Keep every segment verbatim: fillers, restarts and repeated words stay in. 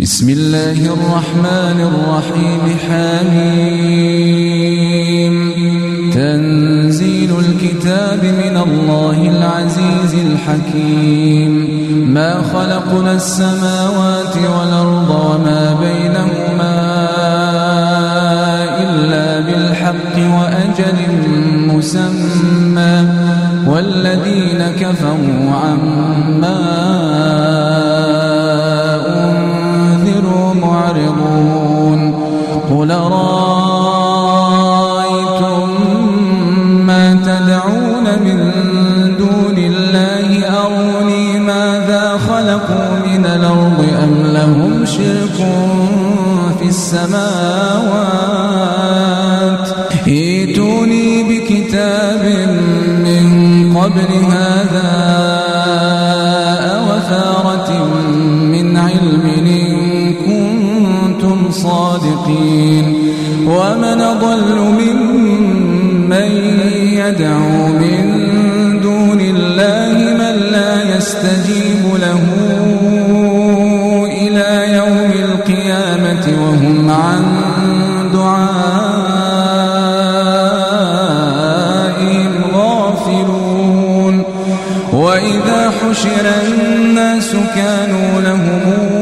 بسم الله الرحمن الرحيم. حميم. تنزيل الكتاب من الله العزيز الحكيم. ما خلقنا السماوات والأرض وما بينهما إلا بالحق وأجل مسمى والذين كفروا عما أنذروا معرضون. قل رأيتم ما تدعون من دون الله أروني ماذا خلقوا من الأرض أم لهم شرك في السماوات ائتوني بكتاب من قبل هذا أو أثارة من علم إن كنتم صادقين. ومن أضل ممن يدعو من دون الله من لا يستجيب له إلى يوم القيامة وهم عن دعائهم غافلون. وإذا حشر الناس كانوا لهم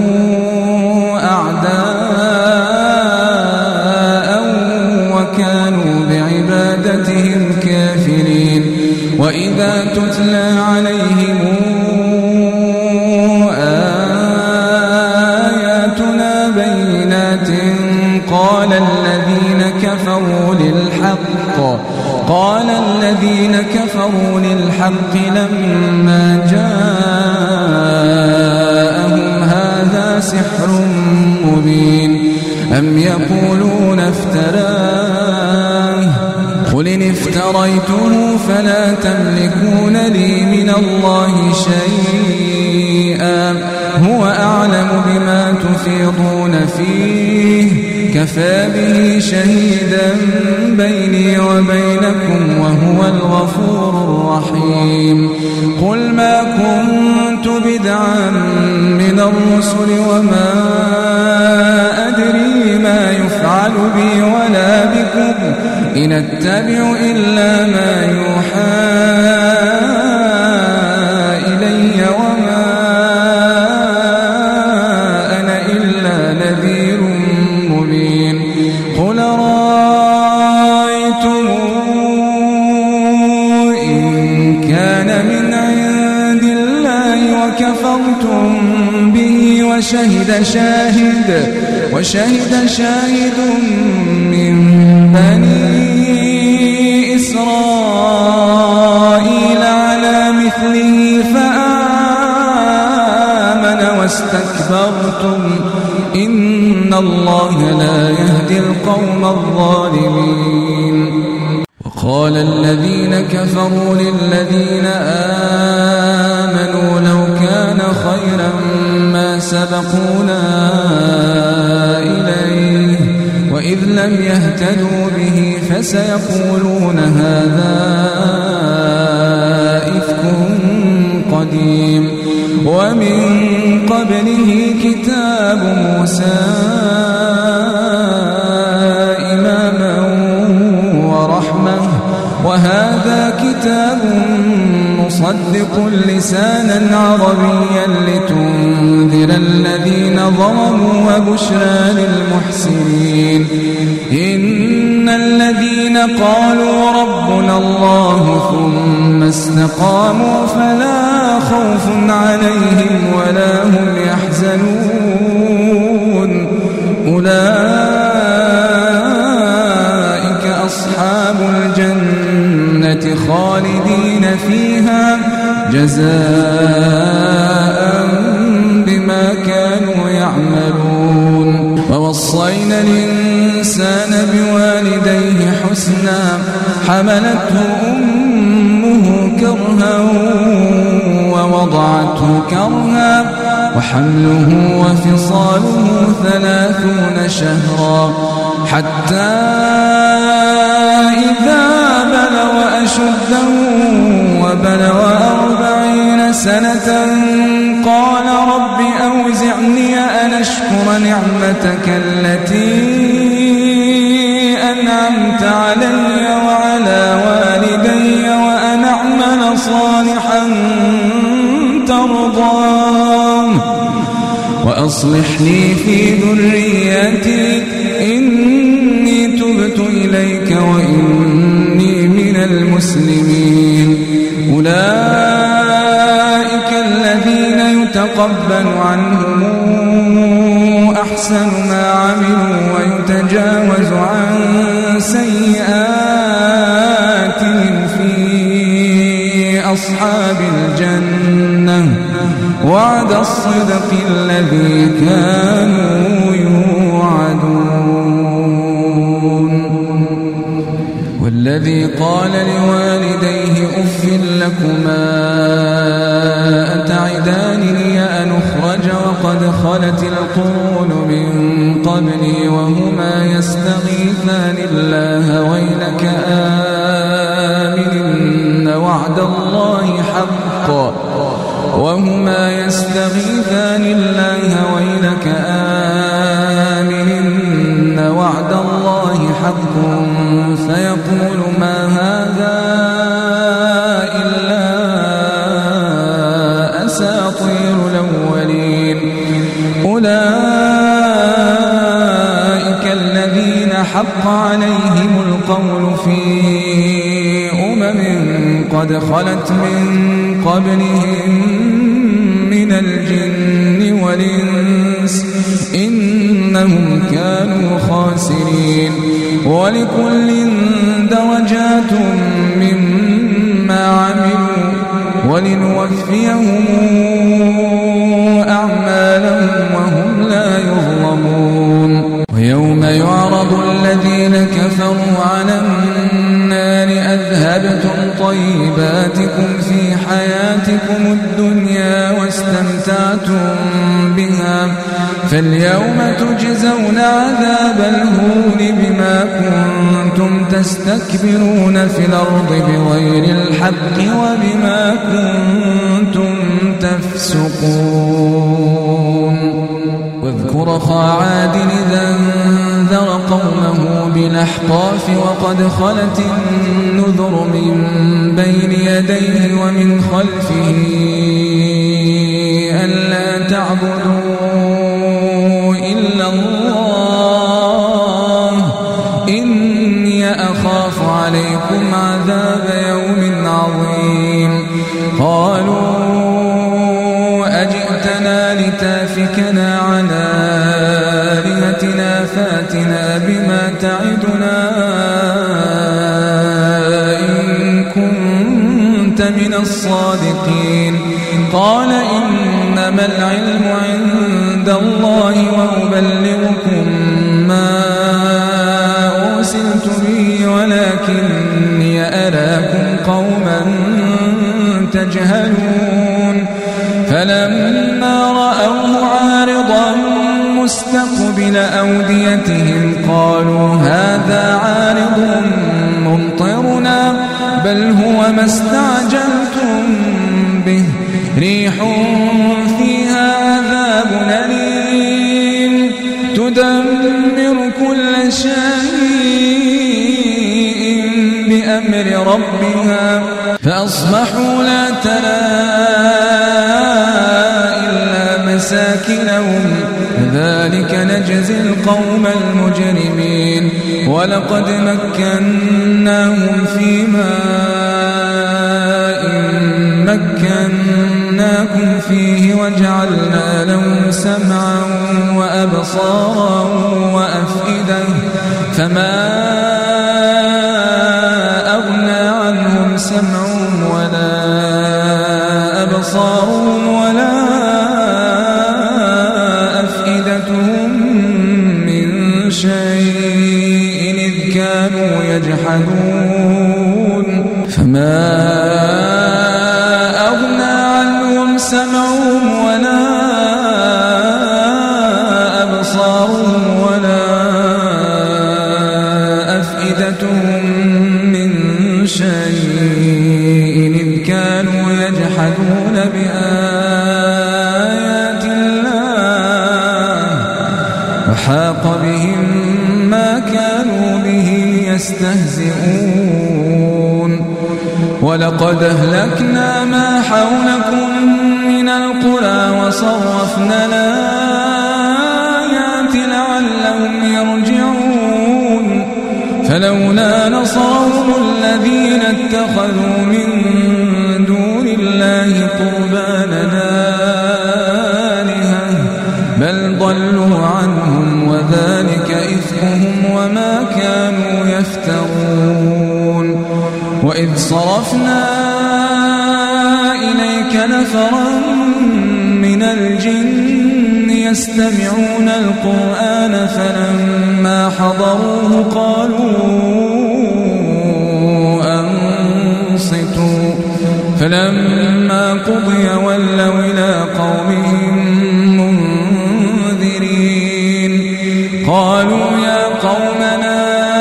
أعداء وكانوا بعبادتهم كافرين. وإذا تتلى عليهم آياتنا بينات قال الذين كفروا للحق قال الذين كفروا للحق لما جاءهم هذا سحر مبين أم يقولون افتراه قل إن افتريته فلا تملكون لي من الله شيئا هو أعلم بما تفيضون فيه كفى به شهيدا بيني وبينكم وهو الغفور الرحيم. قل ما كنت بدعا من الرسل وما أدري ما يفعل بي ولا بكم إن أتبع إلا ما يوحى إلي وما أنا إلا نذير مبين. قل رأيتم إن كان من عند الله وكفرتم به وشهد شاهد وشهد شاهد من بني إسرائيل على مثله فآمن واستكبرتم إن الله لا يهدي القوم الظالمين. وقال الذين كفروا للذين آمنوا لو كان خيرا ما سبقونا إليه وإذ لم يهتدوا به فسيقولون هذا إفك قديم. ومن قبله كتاب موسى إماما ورحمة وهذا كتاب مصدق لسانا عربيا لتنذر الذين ظلموا وبشرى للمحسنين. إن الذين قالوا ربنا الله ثم استقاموا فلا خوف عليهم ولا هم يحزنون أولئك أصحاب الجنة خالدين فيها جزاء بما كانوا يعملون. ووصينا الإنسان بوالديه حسنا حملته أمه كرها ووضعته كرها وحمله وفصاله ثلاثون شهرا حتى إذا بلغ أشده وبلغ أربعين سنة قال رب أوزعني أن أشكر نعمتك التي أنعمت علي وعلى والدي وأن أعمل صالحا ترضاه وأصلح لي في ذريتي إني تبت إليك وإني من المسلمين. أولئك الذين يتقبل عنهم أحسن ما عملوا ويتجاوز عن سيئاتهم في أصحاب الجنة وعد الصدق الذي كانوا يوعدون. والذي قال لوالديه أف لكما أتعدانني أن أخرج وقد خلت القرون من قبلي وهما يستغيثان الله ويلك آمن وعد الله حق وهما يستغيثان الله ويلك آمن وعد الله حق فيقول ما هذا إلا أساطير الأولين. أولئك الذين حق عليهم القول في أمم قد خلت من قبلهم من الجن والإنس إنهم كانوا خاسرين. ولكل درجات مما عملوا ولنوفيهم أعمالهم وهم لا يظلمون. ويوم يعرض الذين كفروا على النار أذهبتم طيباتكم في حياتكم الدنيا واستمتعتم بها فاليوم تجزون عذاب الهون بما كنتم تستكبرون في الأرض بغير الحق وبما كنتم تفسقون. واذكر أخا عاد إذا أنذر قومه بالأحقاف وقد خلت النذر من بين يديه ومن خلفه ألا تعبدوا إلا الله إني أخاف عليكم عذاب يوم عظيم. قالوا أجئتنا لتافكنا على آلهتنا فاتنا بما تعدنا إن كنت من الصادقين. قال إنما العلم عند الله وأبلغكم ما أرسلت به ولكني أراكم قوما تجهلون. فلما رأوه عارضا مستقبل أوديتهم قالوا هذا عارض ممطرنا بل هو ما استعجلتم به ريح فيها عذاب أليم تدمر كل شيء بأمر ربها فأصبحوا لا ترى إلا مساكنهم ذلك نجزي القوم المجرمين. ولقد مكناهم في ماء مكناكم فيه وجعلنا لهم سمعا وأبصارا وأفئدة فما أغنى عنهم سمعهم ولا أبصارهم ولا أفئدتهم من شيء إذ كانوا يجحدون فما أغنى عنهم سمعهم ولا أبصارهم ولا أفئدتهم من شيء إذ كانوا يجحدون بآياتنا وحاق بهم ما كانوا به يستهزئون ولقد أهلكنا ما حولكم من القرى وصرفنا الآيات لعلهم يرجعون فلولا نصرهم الذين اتخذوا من دون الله قربانا آلهة بل ضلوا عنهم وذلك إفكهم وما كانوا يفترون وإذ صرفنا إليك نفرا من الجن يستمعون القرآن فلما حضروه قالوا أنصتوا فلما قضي ولوا إلى قومهم منذرين قالوا يا قومنا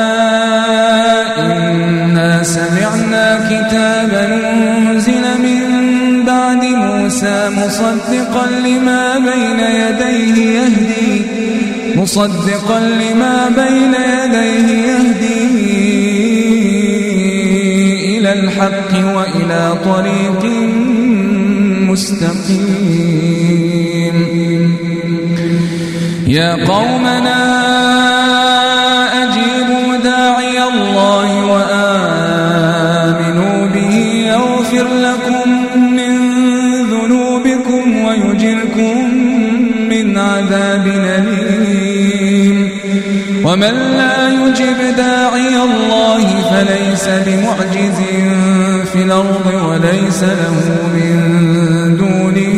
إنا سمعنا كتابا أنزل من بعد موسى مصدقا لما بين يديه يهدي مصدقا لما بين يديه يهدي إلى الحق وإلى طريق مستقيم يا قومنا أجيبوا داعي الله وآمنوا به يغفر لكم من ذنوبكم ويجركم من عذاب أليم ومن لا يجب داعي الله فليس بمعجز في الأرض وليس له من دونه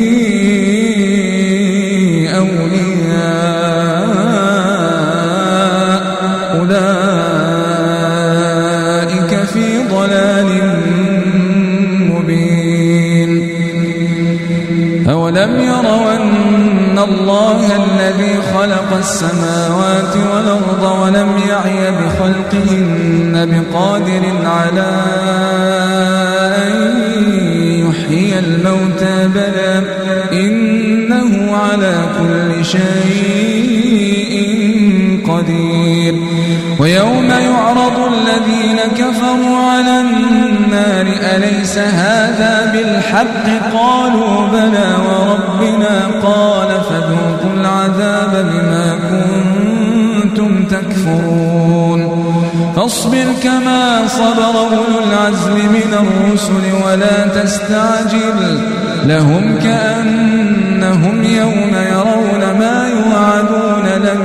أولياء أولئك في ضلال مبين أولم يروا أن الله الذي خلق السماوات والأرض ولم يعي بخلقهن بقادر على أن يحيي الموتى بلى إنه على كل شيء قدير ويوم يعرض الذين كفروا على النار أليس هذا بالحق قالوا بلى وربنا قال فذوقوا العذاب بما كنتم تكفرون فاصبر كما صبر أولو العزم من الرسل ولا تستعجل لهم كأنهم يوم يرون ما يوعدون لم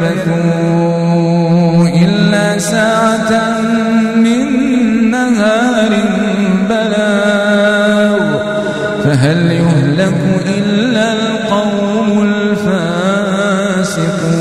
يلبثوا إلا ساعة من نهار بلاغ فهل يهلك إلا القوم الفاسقون